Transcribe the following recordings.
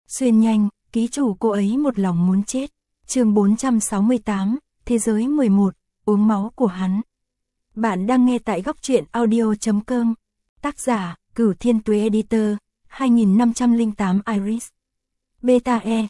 Xuyên nhanh, ký chủ cô ấy một lòng muốn chết. Chương 468, Thế giới 11, uống máu của hắn. Bạn đang nghe tại góc truyện audio.com. Tác giả, Cửu Thiên Tuế Editor, 2508 Iris. Beta E,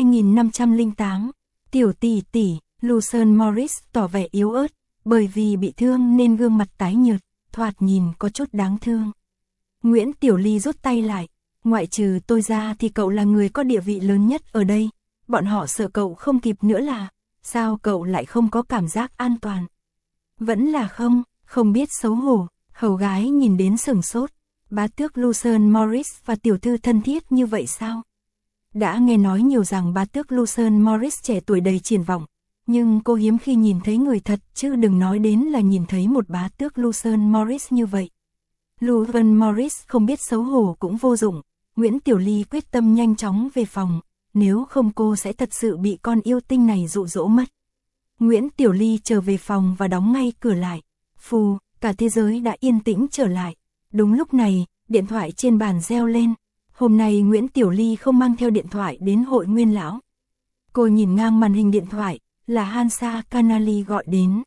2508. Tiểu tỷ tỷ, Lucerne Morris tỏ vẻ yếu ớt, bởi vì bị thương nên gương mặt tái nhợt, thoạt nhìn có chút đáng thương. Nguyễn Tiểu Ly rút tay lại, ngoại trừ tôi ra thì cậu là người có địa vị lớn nhất ở đây, bọn họ sợ cậu không kịp nữa là, sao cậu lại không có cảm giác an toàn? Vẫn là không biết xấu hổ, hầu gái nhìn đến sửng sốt, bá tước Lucerne Morris và tiểu thư thân thiết như vậy sao? Đã nghe nói nhiều rằng bá tước Lucerne Morris trẻ tuổi đầy triển vọng, nhưng cô hiếm khi nhìn thấy người thật chứ đừng nói đến là nhìn thấy một bá tước Lucerne Morris như vậy. Lucerne Morris không biết xấu hổ cũng vô dụng, Nguyễn Tiểu Ly quyết tâm nhanh chóng về phòng, nếu không cô sẽ thật sự bị con yêu tinh này dụ dỗ mất. Nguyễn Tiểu Ly trở về phòng và đóng ngay cửa lại. Phù, cả thế giới đã yên tĩnh trở lại. Đúng lúc này, điện thoại trên bàn reo lên. Hôm nay Nguyễn Tiểu Ly không mang theo điện thoại đến hội Nguyên lão. Cô nhìn ngang màn hình điện thoại, là Hansa Canali gọi đến.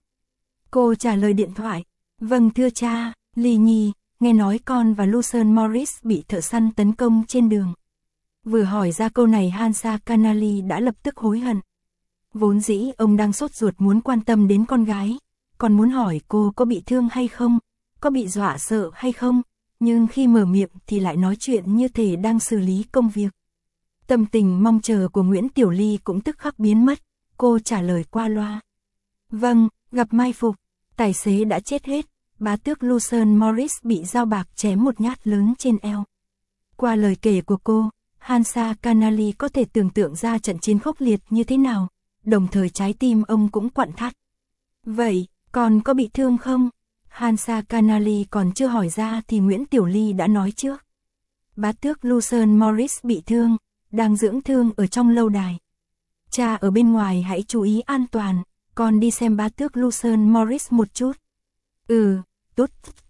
Cô trả lời điện thoại. Vâng thưa cha, Ly Nhi, nghe nói con và Lucerne Morris bị thợ săn tấn công trên đường. Vừa hỏi ra câu này Hansa Canali đã lập tức hối hận. Vốn dĩ ông đang sốt ruột muốn quan tâm đến con gái, còn muốn hỏi cô có bị thương hay không, có bị dọa sợ hay không, nhưng khi mở miệng thì lại nói chuyện như thể đang xử lý công việc. Tâm tình mong chờ của Nguyễn Tiểu Ly cũng tức khắc biến mất, cô trả lời qua loa. Vâng, gặp mai phục, tài xế đã chết hết, bá tước Lucerne Morris bị dao bạc chém một nhát lớn trên eo. Qua lời kể của cô, Hansa Canali có thể tưởng tượng ra trận chiến khốc liệt như thế nào, đồng thời trái tim ông cũng quặn thắt. Vậy, còn có bị thương không? Hansa Canali còn chưa hỏi ra thì Nguyễn Tiểu Ly đã nói trước. Bá tước Lucerne Morris bị thương, đang dưỡng thương ở trong lâu đài. Cha ở bên ngoài hãy chú ý an toàn, con đi xem bá tước Lucerne Morris một chút. Tút,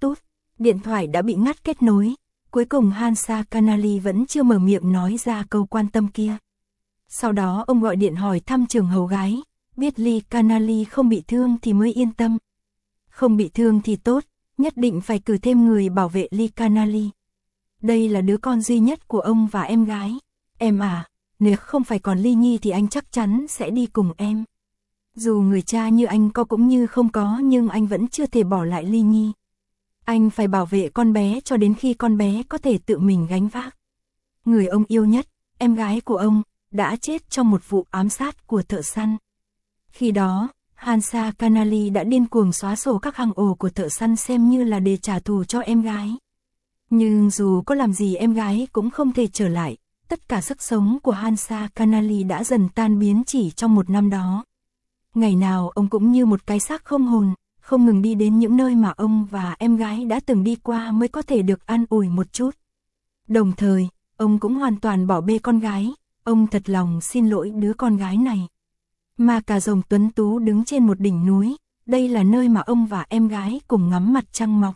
điện thoại đã bị ngắt kết nối. Cuối cùng Hansa Canali vẫn chưa mở miệng nói ra câu quan tâm kia. Sau đó ông gọi điện hỏi thăm trường hầu gái, biết Ly Canali không bị thương thì mới yên tâm. Không bị thương thì tốt, nhất định phải cử thêm người bảo vệ Ly Canali. Đây là đứa con duy nhất của ông và em gái. Em à, nếu không phải còn Ly Nhi thì anh chắc chắn sẽ đi cùng em. Dù người cha như anh có cũng như không có nhưng anh vẫn chưa thể bỏ lại Ly Nhi. Anh phải bảo vệ con bé cho đến khi con bé có thể tự mình gánh vác. Người ông yêu nhất, em gái của ông, đã chết trong một vụ ám sát của thợ săn. Khi đó, Hansa Canali đã điên cuồng xóa sổ các hang ổ của thợ săn xem như là để trả thù cho em gái. Nhưng dù có làm gì em gái cũng không thể trở lại, tất cả sức sống của Hansa Canali đã dần tan biến chỉ trong một năm đó. Ngày nào ông cũng như một cái xác không hồn, không ngừng đi đến những nơi mà ông và em gái đã từng đi qua mới có thể được an ủi một chút. Đồng thời, ông cũng hoàn toàn bỏ bê con gái, ông thật lòng xin lỗi đứa con gái này. Mà cả rồng tuấn tú đứng trên một đỉnh núi, đây là nơi mà ông và em gái cùng ngắm mặt trăng mọc.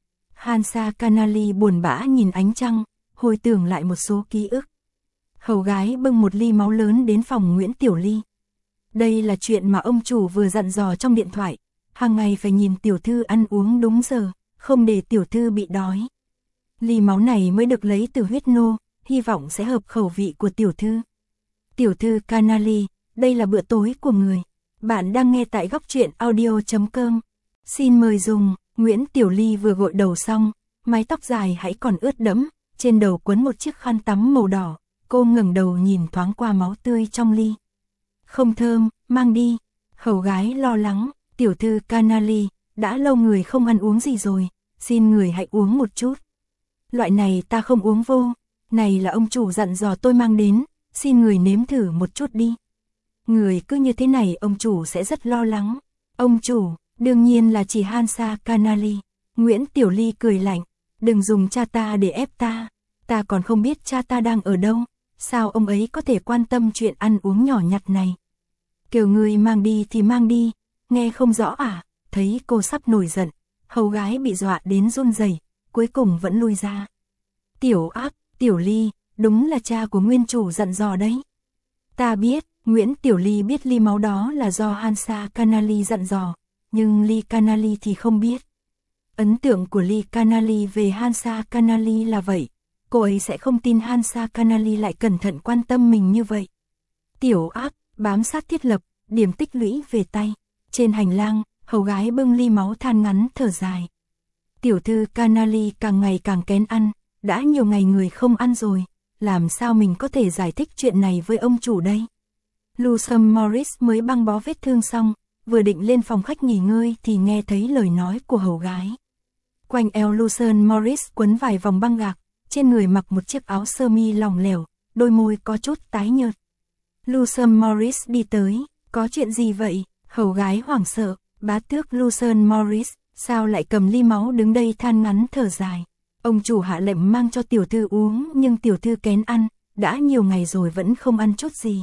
Hansa Canali buồn bã nhìn ánh trăng, hồi tưởng lại một số ký ức. Hầu gái bưng một ly máu lớn đến phòng Nguyễn Tiểu Ly. Đây là chuyện mà ông chủ vừa dặn dò trong điện thoại, hàng ngày phải nhìn tiểu thư ăn uống đúng giờ, không để tiểu thư bị đói. Ly máu này mới được lấy từ huyết nô, hy vọng sẽ hợp khẩu vị của tiểu thư. Tiểu thư Canali, đây là bữa tối của người. Bạn đang nghe tại góc truyện audio.com. Xin mời dùng. Nguyễn Tiểu Ly vừa gội đầu xong, mái tóc dài hãy còn ướt đẫm, trên đầu quấn một chiếc khăn tắm màu đỏ, cô ngẩng đầu nhìn thoáng qua máu tươi trong ly. Không thơm, mang đi. Hầu gái lo lắng, tiểu thư Canali, đã lâu người không ăn uống gì rồi, xin người hãy uống một chút. Loại này ta không uống vô, này là ông chủ dặn dò tôi mang đến, xin người nếm thử một chút đi. Người cứ như thế này ông chủ sẽ rất lo lắng. Ông chủ, đương nhiên là chỉ Hansa Canali. Nguyễn Tiểu Ly cười lạnh, đừng dùng cha ta để ép ta còn không biết cha ta đang ở đâu, sao ông ấy có thể quan tâm chuyện ăn uống nhỏ nhặt này. Kêu người mang đi thì mang đi, nghe không rõ à? Thấy cô sắp nổi giận, hầu gái bị dọa đến run rẩy, cuối cùng vẫn lui ra. Tiểu Ly, đúng là cha của nguyên chủ dặn dò đấy. Ta biết, Nguyễn Tiểu Ly biết ly máu đó là do Hansa Canali dặn dò, nhưng Lee Canali thì không biết. Ấn tượng của Lee Canali về Hansa Canali là vậy, cô ấy sẽ không tin Hansa Canali lại cẩn thận quan tâm mình như vậy. Tiểu áp, bám sát thiết lập, điểm tích lũy về tay. Trên hành lang, hầu gái bưng ly máu than ngắn thở dài. Tiểu thư Canali càng ngày càng kén ăn, đã nhiều ngày người không ăn rồi, làm sao mình có thể giải thích chuyện này với ông chủ đây? Luther Morris mới băng bó vết thương xong, vừa định lên phòng khách nghỉ ngơi thì nghe thấy lời nói của hầu gái. Quanh eo Luther Morris quấn vài vòng băng gạc, trên người mặc một chiếc áo sơ mi lỏng lẻo, đôi môi có chút tái nhợt. Luther Morris đi tới, có chuyện gì vậy? Hầu gái hoảng sợ, bá tước Luther Morris, sao lại cầm ly máu đứng đây than ngắn thở dài. Ông chủ hạ lệnh mang cho tiểu thư uống nhưng tiểu thư kén ăn, đã nhiều ngày rồi vẫn không ăn chút gì.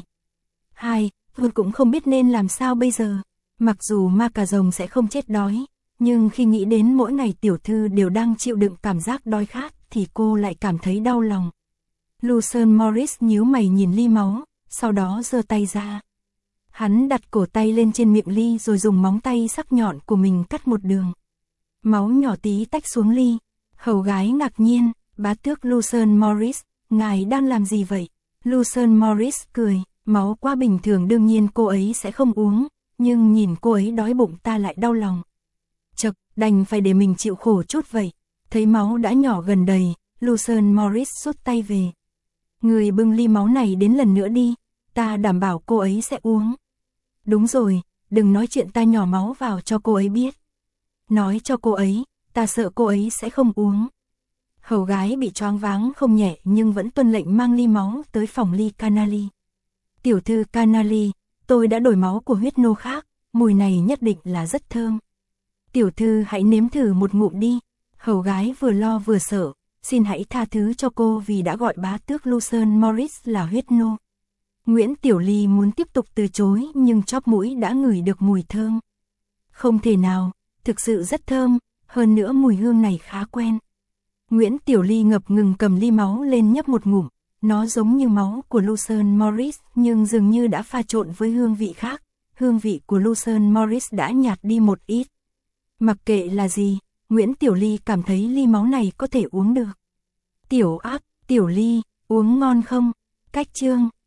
Tôi cũng không biết nên làm sao bây giờ. Mặc dù ma cà rồng sẽ không chết đói, nhưng khi nghĩ đến mỗi ngày tiểu thư đều đang chịu đựng cảm giác đói khát thì cô lại cảm thấy đau lòng. Luther Morris nhíu mày nhìn ly máu, sau đó giơ tay ra. Hắn đặt cổ tay lên trên miệng ly rồi dùng móng tay sắc nhọn của mình cắt một đường. Máu nhỏ tí tách xuống ly. Hầu gái ngạc nhiên, bá tước Luther Morris, ngài đang làm gì vậy? Luther Morris cười, máu quá bình thường đương nhiên cô ấy sẽ không uống, nhưng nhìn cô ấy đói bụng ta lại đau lòng. Chật, đành phải để mình chịu khổ chút vậy. Thấy máu đã nhỏ gần đầy, Luther Morris rút tay về. Người bưng ly máu này đến lần nữa đi, ta đảm bảo cô ấy sẽ uống. Đúng rồi, đừng nói chuyện ta nhỏ máu vào cho cô ấy biết. Nói cho cô ấy, ta sợ cô ấy sẽ không uống. Hầu gái bị choáng váng không nhẹ nhưng vẫn tuân lệnh mang ly máu tới phòng Lee Canali. Tiểu thư Canali, tôi đã đổi máu của huyết nô khác, mùi này nhất định là rất thơm. Tiểu thư hãy nếm thử một ngụm đi. Hầu gái vừa lo vừa sợ, xin hãy tha thứ cho cô vì đã gọi bá tước Luther Morris là huyết nô. Nguyễn Tiểu Ly muốn tiếp tục từ chối nhưng chóp mũi đã ngửi được mùi thơm. Không thể nào, thực sự rất thơm, hơn nữa mùi hương này khá quen. Nguyễn Tiểu Ly ngập ngừng cầm ly máu lên nhấp một ngụm, nó giống như máu của Luther Morris nhưng dường như đã pha trộn với hương vị khác, hương vị của Luther Morris đã nhạt đi một ít. Mặc kệ là gì, Nguyễn Tiểu Ly cảm thấy ly máu này có thể uống được. Tiểu áp, Tiểu Ly, uống ngon không? Cách chương